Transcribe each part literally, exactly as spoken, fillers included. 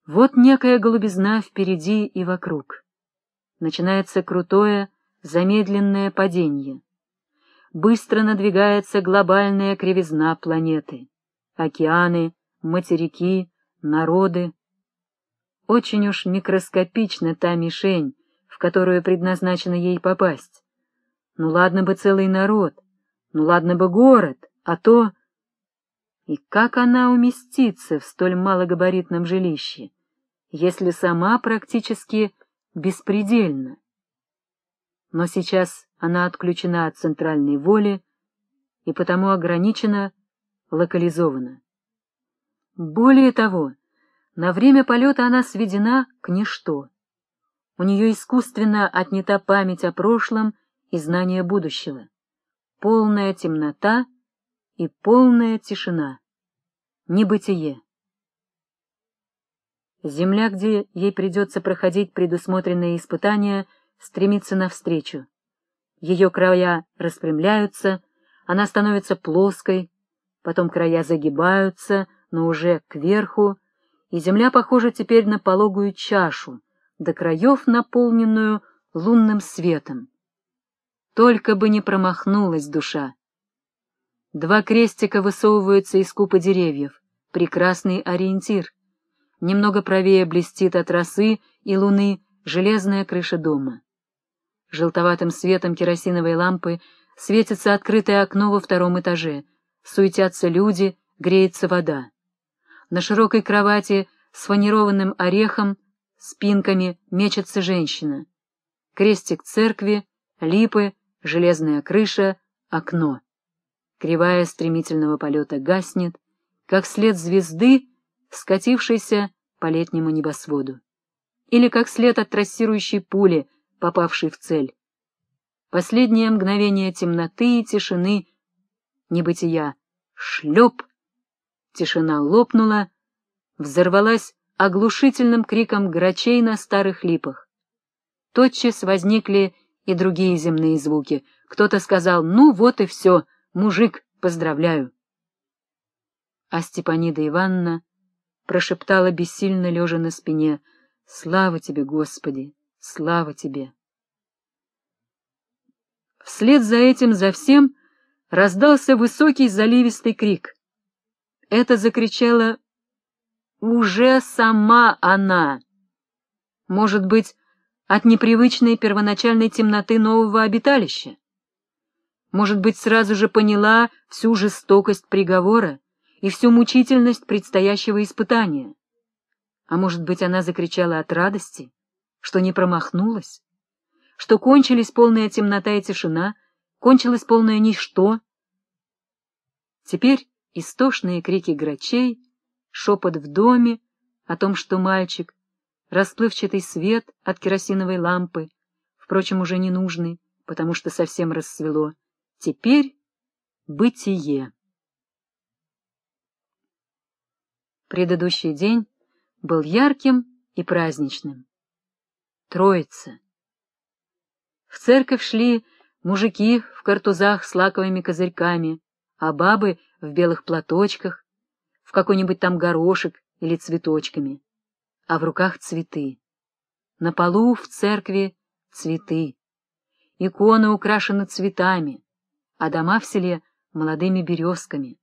Вот некая голубизна впереди и вокруг. Начинается крутое, замедленное падение. Быстро надвигается глобальная кривизна планеты. Океаны, материки, народы. Очень уж микроскопична та мишень, в которую предназначено ей попасть. Ну ладно бы целый народ, ну ладно бы город, а то... И как она уместится в столь малогабаритном жилище, если сама практически беспредельна? Но сейчас она отключена от центральной воли и потому ограничена, локализована. Более того, на время полета она сведена к ничто. У нее искусственно отнята память о прошлом и знание будущего. Полная темнота и полная тишина. Небытие. Земля, где ей придется проходить предусмотренные испытания, стремится навстречу. Ее края распрямляются, она становится плоской, потом края загибаются, но уже кверху, и земля похожа теперь на пологую чашу, до краев наполненную лунным светом. Только бы не промахнулась душа. Два крестика высовываются из купы деревьев, прекрасный ориентир. Немного правее блестит от росы и луны железная крыша дома. Желтоватым светом керосиновой лампы светится открытое окно во втором этаже, суетятся люди, греется вода. На широкой кровати с фанерованным орехом, спинками мечется женщина. Крестик церкви, липы, железная крыша, окно. Кривая стремительного полета гаснет, как след звезды, скатившейся по летнему небосводу. Или как след от трассирующей пули, попавшей в цель. Последнее мгновение темноты и тишины, небытия. Шлеп! Тишина лопнула, взорвалась оглушительным криком грачей на старых липах. Тотчас возникли и другие земные звуки. Кто-то сказал: «Ну вот и все, мужик, поздравляю». А Степанида Ивановна прошептала бессильно, лежа на спине: «Слава тебе, Господи, слава тебе!» Вслед за этим, за всем, раздался высокий заливистый крик. Это закричала уже сама она. Может быть, от непривычной первоначальной темноты нового обиталища? Может быть, сразу же поняла всю жестокость приговора и всю мучительность предстоящего испытания? А может быть, она закричала от радости, что не промахнулась, что кончились полная темнота и тишина, кончилось полное ничто? Теперь истошные крики грачей, шепот в доме о том, что мальчик, расплывчатый свет от керосиновой лампы, впрочем, уже не нужный, потому что совсем рассвело. Теперь бытие. Предыдущий день был ярким и праздничным. Троица. В церковь шли мужики в картузах с лаковыми козырьками, а бабы в белых платочках, в какой-нибудь там горошек или цветочками, а в руках цветы. На полу в церкви цветы. Иконы украшены цветами, а дома в селе молодыми березками.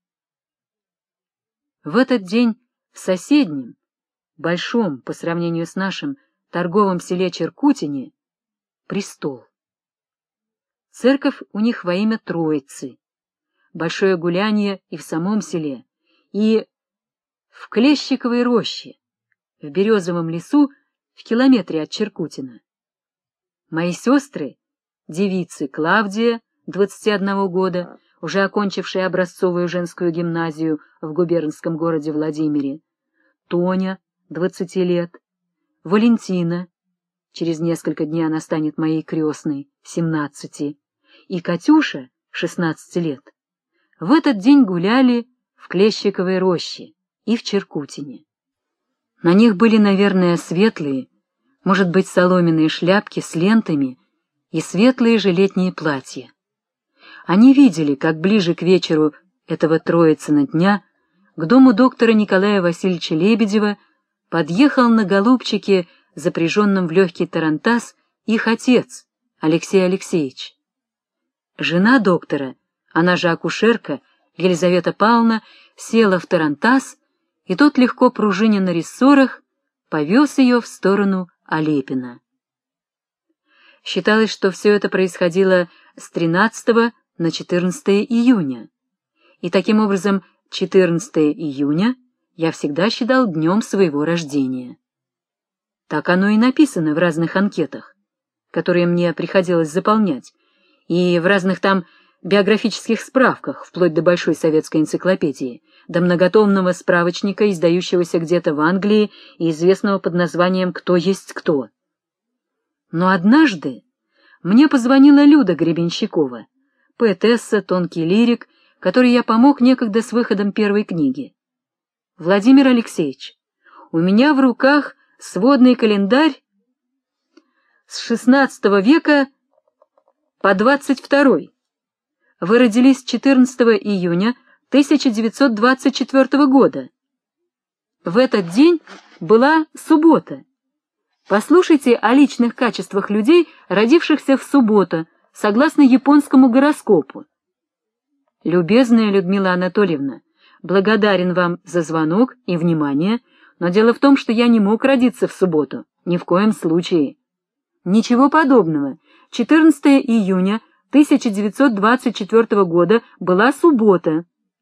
В этот день в соседнем, большом по сравнению с нашим торговом селе Черкутине, престол. Церковь у них во имя Троицы. Большое гулянье и в самом селе, и в Клещиковой роще, в Березовом лесу в километре от Черкутина. Мои сестры, девицы Клавдия, двадцати одного года, уже окончившая образцовую женскую гимназию в губернском городе Владимире, Тоня, двадцати лет, Валентина, через несколько дней она станет моей крестной, семнадцати, и Катюша, шестнадцати лет, в этот день гуляли в Клещиковой роще и в Черкутине. На них были, наверное, светлые, может быть, соломенные шляпки с лентами и светлые же летние платья. Они видели, как ближе к вечеру этого Троицына дня к дому доктора Николая Васильевича Лебедева подъехал на голубчике, запряженном в легкий тарантас, их отец, Алексей Алексеевич. Жена доктора, она же акушерка, Елизавета Павловна, села в тарантас, и тот, легко пружиня на рессорах, повез ее в сторону Алепина. Считалось, что все это происходило с тринадцатого на четырнадцатое июня, и таким образом четырнадцатое июня я всегда считал днем своего рождения. Так оно и написано в разных анкетах, которые мне приходилось заполнять, и в разных там биографических справках, вплоть до Большой советской энциклопедии, до многотомного справочника, издающегося где-то в Англии и известного под названием «Кто есть кто». Но однажды мне позвонила Люда Гребенщикова, поэтесса, тонкий лирик, которой я помог некогда с выходом первой книги. «Владимир Алексеевич, у меня в руках сводный календарь с шестнадцатого века по двадцать второй. Вы родились четырнадцатого июня тысяча девятьсот двадцать четвёртого года. В этот день была суббота. Послушайте о личных качествах людей, родившихся в субботу, согласно японскому гороскопу. Любезная Людмила Анатольевна, благодарен вам за звонок и внимание, но дело в том, что я не мог родиться в субботу, ни в коем случае. Ничего подобного. четырнадцатое июня тысяча девятьсот двадцать четвёртого года была суббота.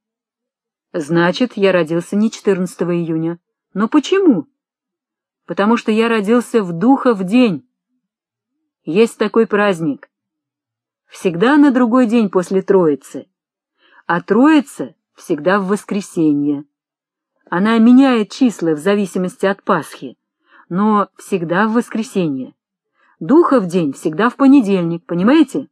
Значит, я родился не четырнадцатого июня. Но почему? Потому что я родился в Духов день. Есть такой праздник. Всегда на другой день после Троицы. А Троица всегда в воскресенье. Она меняет числа в зависимости от Пасхи, но всегда в воскресенье. Духов день всегда в понедельник, понимаете?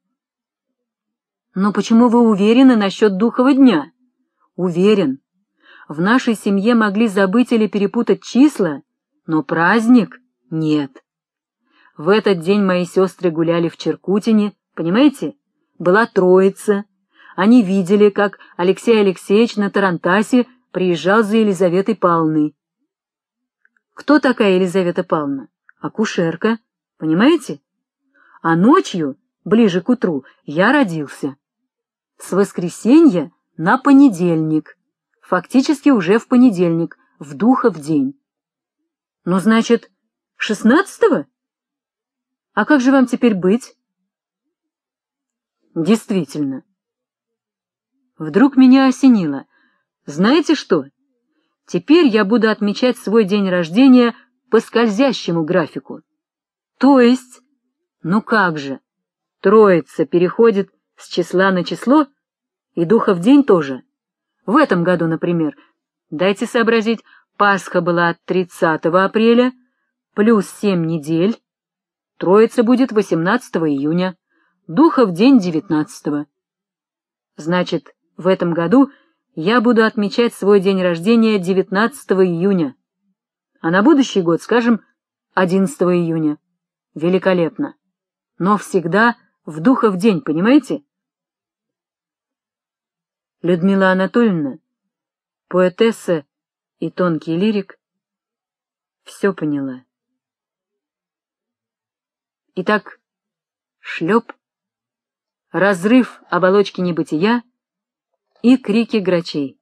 Но почему вы уверены насчет Духова дня? Уверен. В нашей семье могли забыть или перепутать числа, но праздник нет. В этот день мои сестры гуляли в Черкутине, понимаете? Была Троица. Они видели, как Алексей Алексеевич на тарантасе приезжал за Елизаветой Павловной. Кто такая Елизавета Павловна? Акушерка, понимаете? А ночью, ближе к утру, я родился. С воскресенья на понедельник, фактически уже в понедельник, в Духов день. Ну, значит, шестнадцатого? А как же вам теперь быть? Действительно. Вдруг меня осенило. Знаете что? Теперь я буду отмечать свой день рождения по скользящему графику. То есть, ну как же, Троица переходит с числа на число, и Духов день тоже. В этом году, например, дайте сообразить, Пасха была тридцатого апреля, плюс семь недель, Троица будет восемнадцатого июня, Духов день девятнадцатого. Значит, в этом году я буду отмечать свой день рождения девятнадцатого июня, а на будущий год, скажем, одиннадцатого июня. Великолепно. Но всегда в Духов день, понимаете? Людмила Анатольевна, поэтесса и тонкий лирик, все поняла. Итак, шлеп, разрыв оболочки небытия и крики грачей.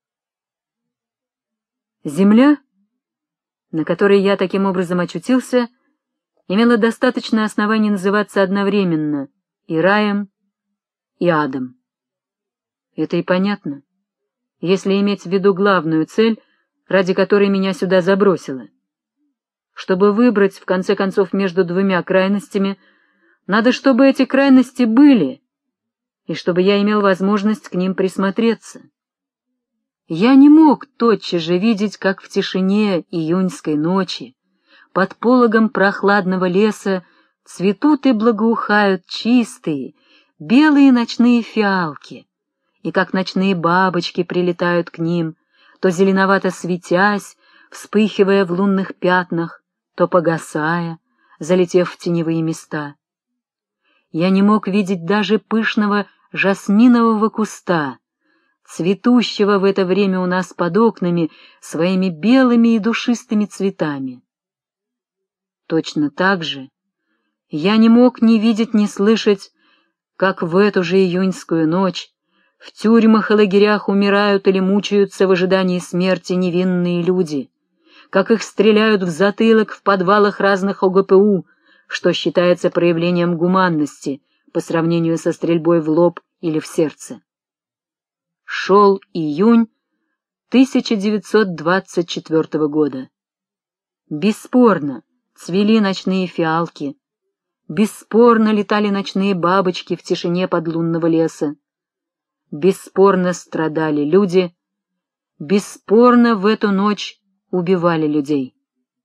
Земля, на которой я таким образом очутился, имела достаточное основание называться одновременно и раем, и адом. Это и понятно, если иметь в виду главную цель, ради которой меня сюда забросило. Чтобы выбрать, в конце концов, между двумя крайностями, надо, чтобы эти крайности были, и чтобы я имел возможность к ним присмотреться. Я не мог тотчас же видеть, как в тишине июньской ночи, под пологом прохладного леса, цветут и благоухают чистые, белые ночные фиалки, и как ночные бабочки прилетают к ним, то зеленовато светясь, вспыхивая в лунных пятнах, то погасая, залетев в теневые места. Я не мог видеть даже пышного жасминового куста, цветущего в это время у нас под окнами своими белыми и душистыми цветами. Точно так же я не мог ни видеть, ни слышать, как в эту же июньскую ночь в тюрьмах и лагерях умирают или мучаются в ожидании смерти невинные люди, как их стреляют в затылок в подвалах разных О Гэ Пэ У, что считается проявлением гуманности по сравнению со стрельбой в лоб или в сердце. Шел июнь тысяча девятьсот двадцать четвёртого года. Бесспорно цвели ночные фиалки, бесспорно летали ночные бабочки в тишине подлунного леса, бесспорно страдали люди, бесспорно в эту ночь убивали людей.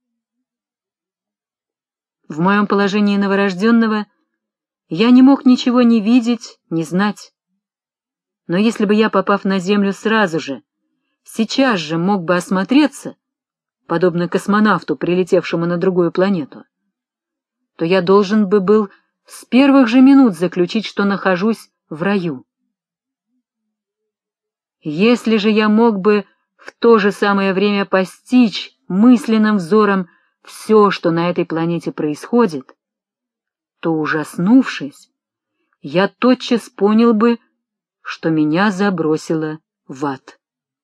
В моем положении новорожденного я не мог ничего ни видеть, ни знать. Но если бы я, попав на Землю сразу же, сейчас же мог бы осмотреться, подобно космонавту, прилетевшему на другую планету, то я должен бы был с первых же минут заключить, что нахожусь в раю. Если же я мог бы в то же самое время постичь мысленным взором все, что на этой планете происходит, то, ужаснувшись, я тотчас понял бы, что меня забросило в ад.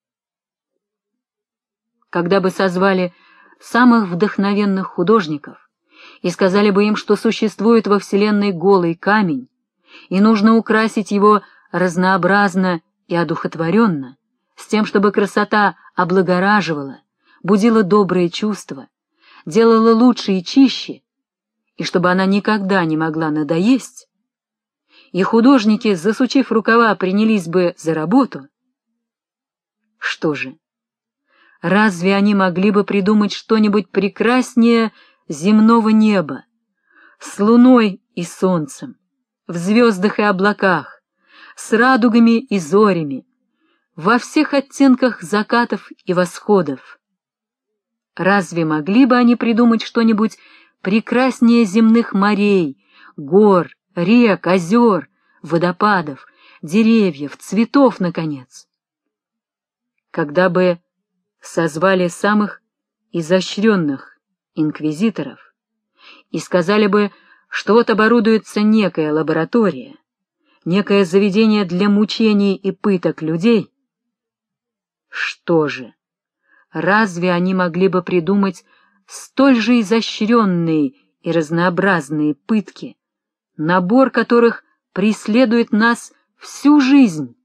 Когда бы созвали самых вдохновенных художников и сказали бы им, что существует во Вселенной голый камень, и нужно украсить его разнообразно и одухотворенно, с тем, чтобы красота облагораживала, будила добрые чувства, делала лучше и чище, и чтобы она никогда не могла надоесть, и художники, засучив рукава, принялись бы за работу, что же, разве они могли бы придумать что-нибудь прекраснее земного неба, с луной и солнцем, в звездах и облаках, с радугами и зорями, во всех оттенках закатов и восходов? Разве могли бы они придумать что-нибудь прекраснее земных морей, гор, рек, озер, водопадов, деревьев, цветов, наконец? Когда бы созвали самых изощренных инквизиторов и сказали бы, что вот оборудуется некая лаборатория, некое заведение для мучений и пыток людей, что же, разве они могли бы придумать столь же изощренные и разнообразные пытки, набор которых преследует нас всю жизнь?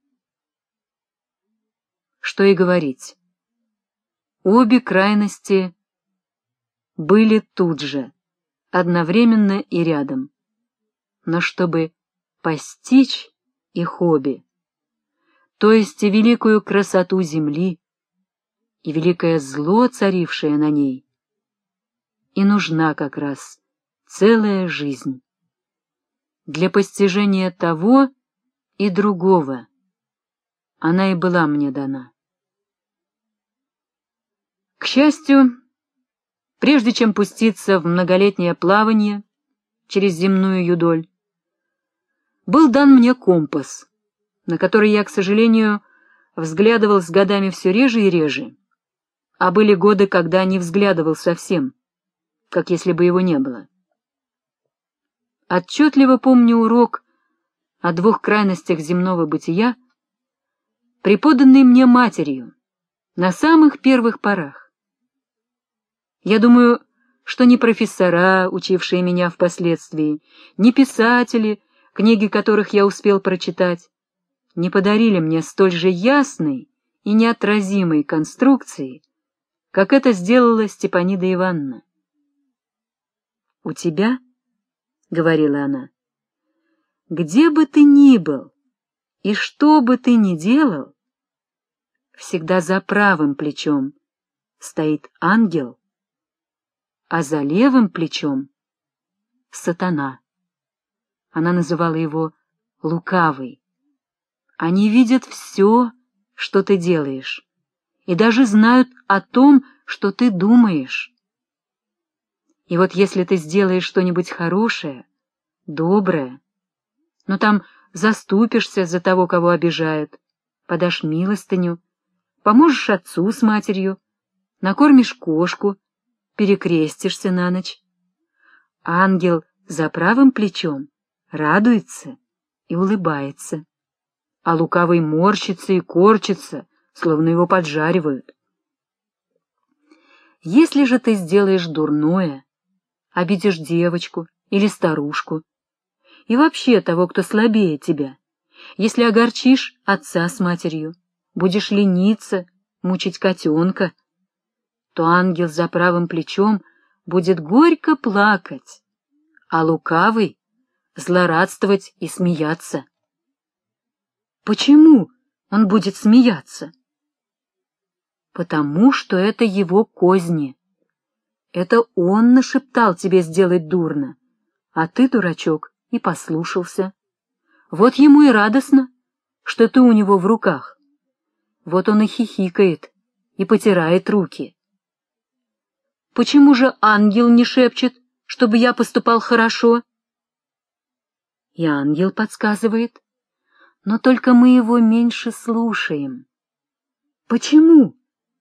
Что и говорить, обе крайности были тут же, одновременно и рядом, но чтобы постичь их обе, то есть и великую красоту земли, и великое зло, царившее на ней, и нужна как раз целая жизнь. Для постижения того и другого она и была мне дана. К счастью, прежде чем пуститься в многолетнее плавание через земную юдоль, был дан мне компас, на который я, к сожалению, взглядывал с годами все реже и реже, а были годы, когда не взглядывал совсем, как если бы его не было. Отчетливо помню урок о двух крайностях земного бытия, преподанный мне матерью на самых первых порах. Я думаю, что ни профессора, учившие меня впоследствии, ни писатели, книги которых я успел прочитать, не подарили мне столь же ясной и неотразимой конструкции, как это сделала Степанида Ивановна. «У тебя, — говорила она, — где бы ты ни был и что бы ты ни делал, всегда за правым плечом стоит ангел, а за левым плечом — сатана». Она называла его лукавый. Они видят все, что ты делаешь, и даже знают о том, что ты думаешь. И вот если ты сделаешь что-нибудь хорошее, доброе, но там заступишься за того, кого обижают, подашь милостыню, поможешь отцу с матерью, накормишь кошку, перекрестишься на ночь. Ангел за правым плечом радуется и улыбается, а лукавый морщится и корчится, словно его поджаривают. Если же ты сделаешь дурное, обидишь девочку или старушку, и вообще того, кто слабее тебя, если огорчишь отца с матерью, будешь лениться, мучить котенка, то ангел за правым плечом будет горько плакать, а лукавый — злорадствовать и смеяться. Почему он будет смеяться? Потому что это его козни. Это он нашептал тебе сделать дурно, а ты, дурачок, и послушался. Вот ему и радостно, что ты у него в руках. Вот он и хихикает, и потирает руки. Почему же ангел не шепчет, чтобы я поступал хорошо? И ангел подсказывает, но только мы его меньше слушаем. Почему?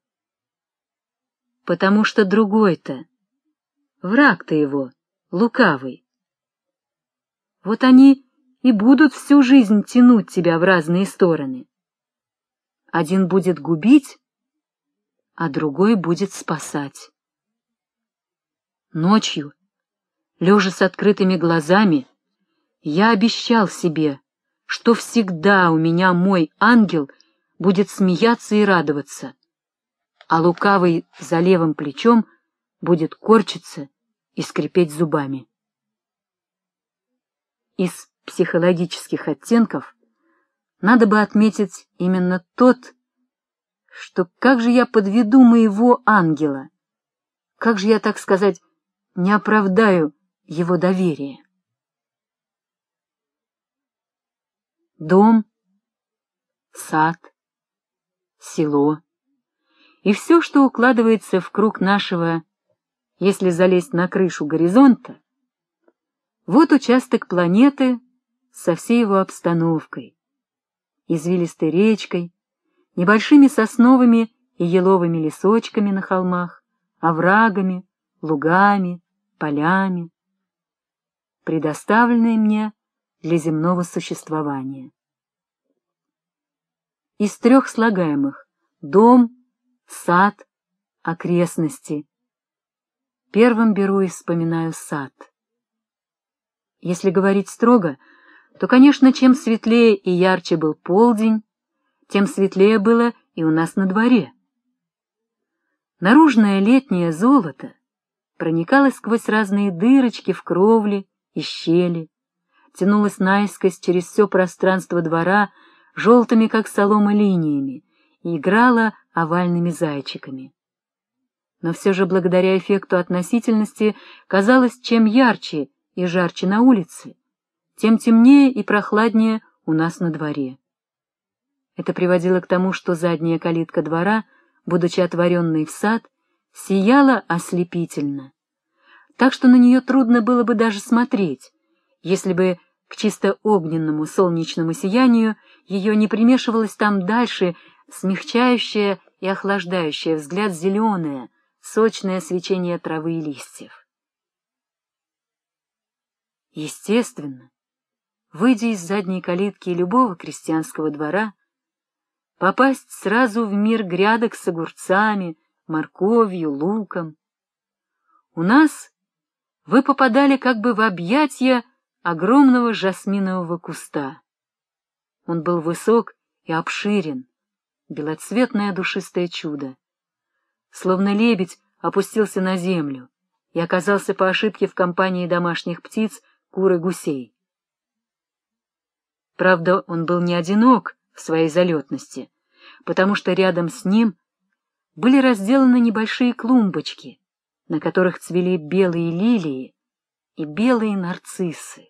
Потому что другой-то, враг-то его, лукавый. Вот они и будут всю жизнь тянуть тебя в разные стороны. Один будет губить, а другой будет спасать. Ночью, лежа с открытыми глазами, я обещал себе, что всегда у меня мой ангел будет смеяться и радоваться, а лукавый за левым плечом будет корчиться и скрипеть зубами. Из психологических оттенков надо бы отметить именно тот, что как же я подведу моего ангела, как же я, так сказать, не оправдаю его доверие. Дом, сад, село и все, что укладывается в круг нашего, если залезть на крышу горизонта, вот участок планеты со всей его обстановкой, извилистой речкой, небольшими сосновыми и еловыми лесочками на холмах, оврагами, лугами, полями, предоставленные мне для земного существования. Из трех слагаемых — дом, сад, окрестности — первым беру и вспоминаю сад. Если говорить строго, то, конечно, чем светлее и ярче был полдень, тем светлее было и у нас на дворе. Наружное летнее золото проникало сквозь разные дырочки в кровле и щели, тянулось наискось через все пространство двора желтыми, как солома, линиями и играло овальными зайчиками. Но все же, благодаря эффекту относительности, казалось, чем ярче и жарче на улице, тем темнее и прохладнее у нас на дворе. Это приводило к тому, что задняя калитка двора, будучи отворенной в сад, сияла ослепительно, так что на нее трудно было бы даже смотреть, если бы к чисто огненному солнечному сиянию ее не примешивалось там дальше смягчающее и охлаждающее взгляд зеленое, сочное свечение травы и листьев. Естественно, выйдя из задней калитки любого крестьянского двора, попасть сразу в мир грядок с огурцами, морковью, луком. У нас вы попадали как бы в объятия огромного жасминового куста. Он был высок и обширен, белоцветное душистое чудо. Словно лебедь опустился на землю и оказался по ошибке в компании домашних птиц, кур и гусей. Правда, он был не одинок в своей залетности, потому что рядом с ним были разделаны небольшие клумбочки, на которых цвели белые лилии и белые нарциссы.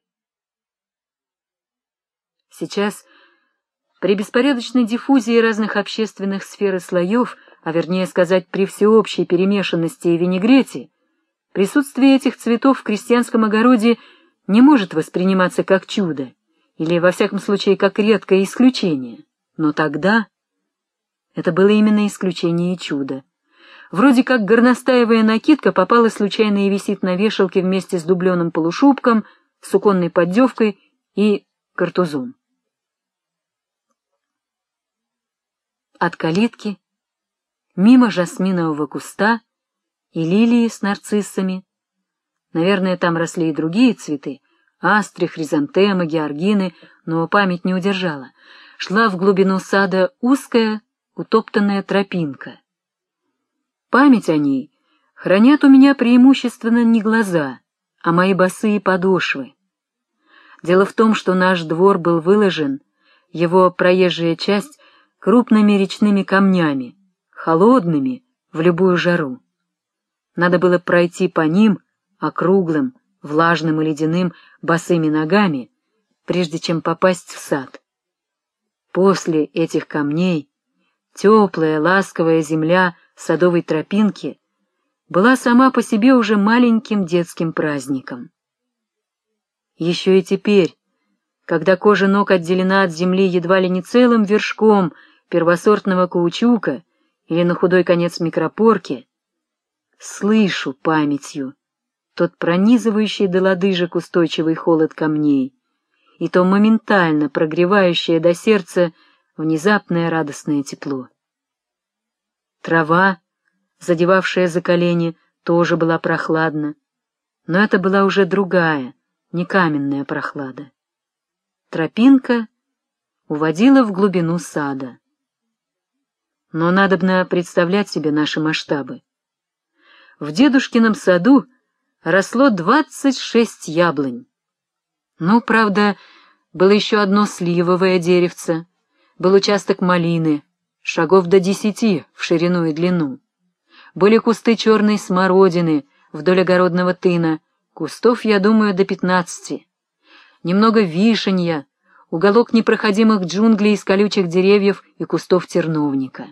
Сейчас, при беспорядочной диффузии разных общественных сфер и слоев, а вернее сказать, при всеобщей перемешанности и винегрете, присутствие этих цветов в крестьянском огороде не может восприниматься как чудо, или, во всяком случае, как редкое исключение. Но тогда это было именно исключение и чудо. Вроде как горностаевая накидка попала случайно и висит на вешалке вместе с дубленым полушубком, суконной поддевкой и картузом. От калитки, мимо жасминового куста и лилии с нарциссами, наверное, там росли и другие цветы, астры, хризантемы, георгины, но память не удержала, шла в глубину сада узкая, утоптанная тропинка. Память о ней хранят у меня преимущественно не глаза, а мои босые подошвы. Дело в том, что наш двор был выложен, его проезжая часть, крупными речными камнями, холодными в любую жару. Надо было пройти по ним округлым, влажным и ледяным босыми ногами, прежде чем попасть в сад. После этих камней теплая, ласковая земля садовой тропинки была сама по себе уже маленьким детским праздником. Еще и теперь, когда кожа ног отделена от земли едва ли не целым вершком первосортного каучука или на худой конец микропорки, слышу памятью тот пронизывающий до лодыжек устойчивый холод камней и то моментально прогревающее до сердца внезапное радостное тепло. Трава, задевавшая за колени, тоже была прохладна, но это была уже другая, не каменная прохлада. Тропинка уводила в глубину сада. Но надобно представлять себе наши масштабы. В дедушкином саду росло двадцать шесть яблонь. Ну, правда, было еще одно сливовое деревце, был участок малины, шагов до десяти в ширину и длину. Были кусты черной смородины вдоль огородного тына, кустов, я думаю, до пятнадцати. Немного вишенья, уголок непроходимых джунглей из колючих деревьев и кустов терновника.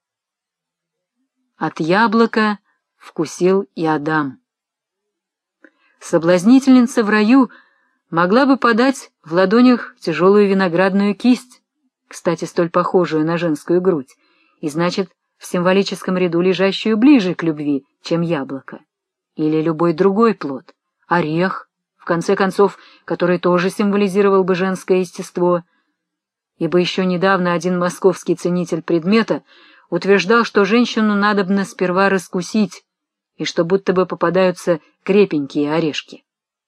От яблока вкусил и Адам. Соблазнительница в раю могла бы подать в ладонях тяжелую виноградную кисть, кстати, столь похожую на женскую грудь, и, значит, в символическом ряду лежащую ближе к любви, чем яблоко, или любой другой плод, орех, в конце концов, который тоже символизировал бы женское естество, ибо еще недавно один московский ценитель предмета утверждал, что женщину надобно сперва раскусить, и что будто бы попадаются крепенькие орешки.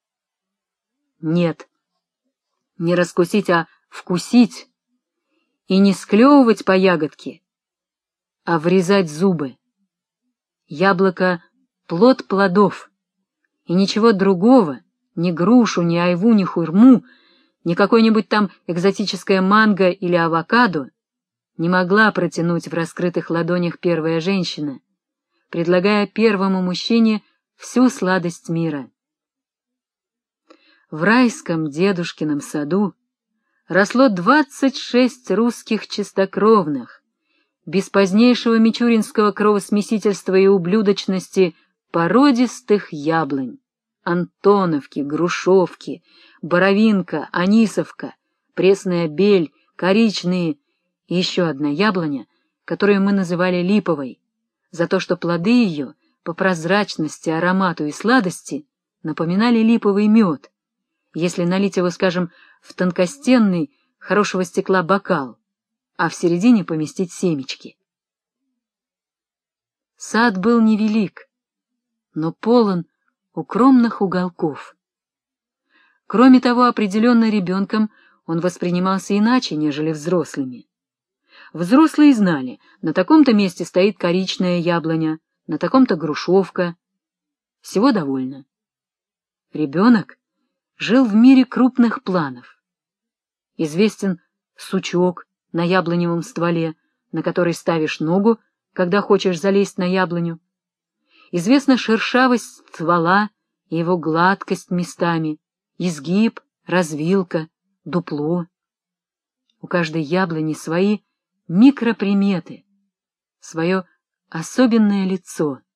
Нет, не раскусить, а вкусить, и не склевывать по ягодке, а врезать зубы. Яблоко — плод плодов, и ничего другого, ни грушу, ни айву, ни хурму, ни какой-нибудь там экзотическое манго или авокадо не могла протянуть в раскрытых ладонях первая женщина, предлагая первому мужчине всю сладость мира. В райском дедушкином саду росло двадцать шесть русских чистокровных, без позднейшего мичуринского кровосмесительства и ублюдочности породистых яблонь: Антоновки, Грушевки, Боровинка, Анисовка, Пресная Бель, Коричные и еще одна яблоня, которую мы называли липовой, за то, что плоды ее по прозрачности, аромату и сладости напоминали липовый мед, если налить его, скажем, в тонкостенный, хорошего стекла бокал, а в середине поместить семечки. Сад был невелик, но полон укромных уголков. Кроме того, определенно ребенком он воспринимался иначе, нежели взрослыми. Взрослые знали, на таком-то месте стоит коричная яблоня, на таком-то грушевка. Всего довольно. Ребенок жил в мире крупных планов. Известен сучок на яблоневом стволе, на который ставишь ногу, когда хочешь залезть на яблоню. Известна шершавость ствола и его гладкость местами, изгиб, развилка, дупло. У каждой яблони свои микроприметы, свое особенное лицо.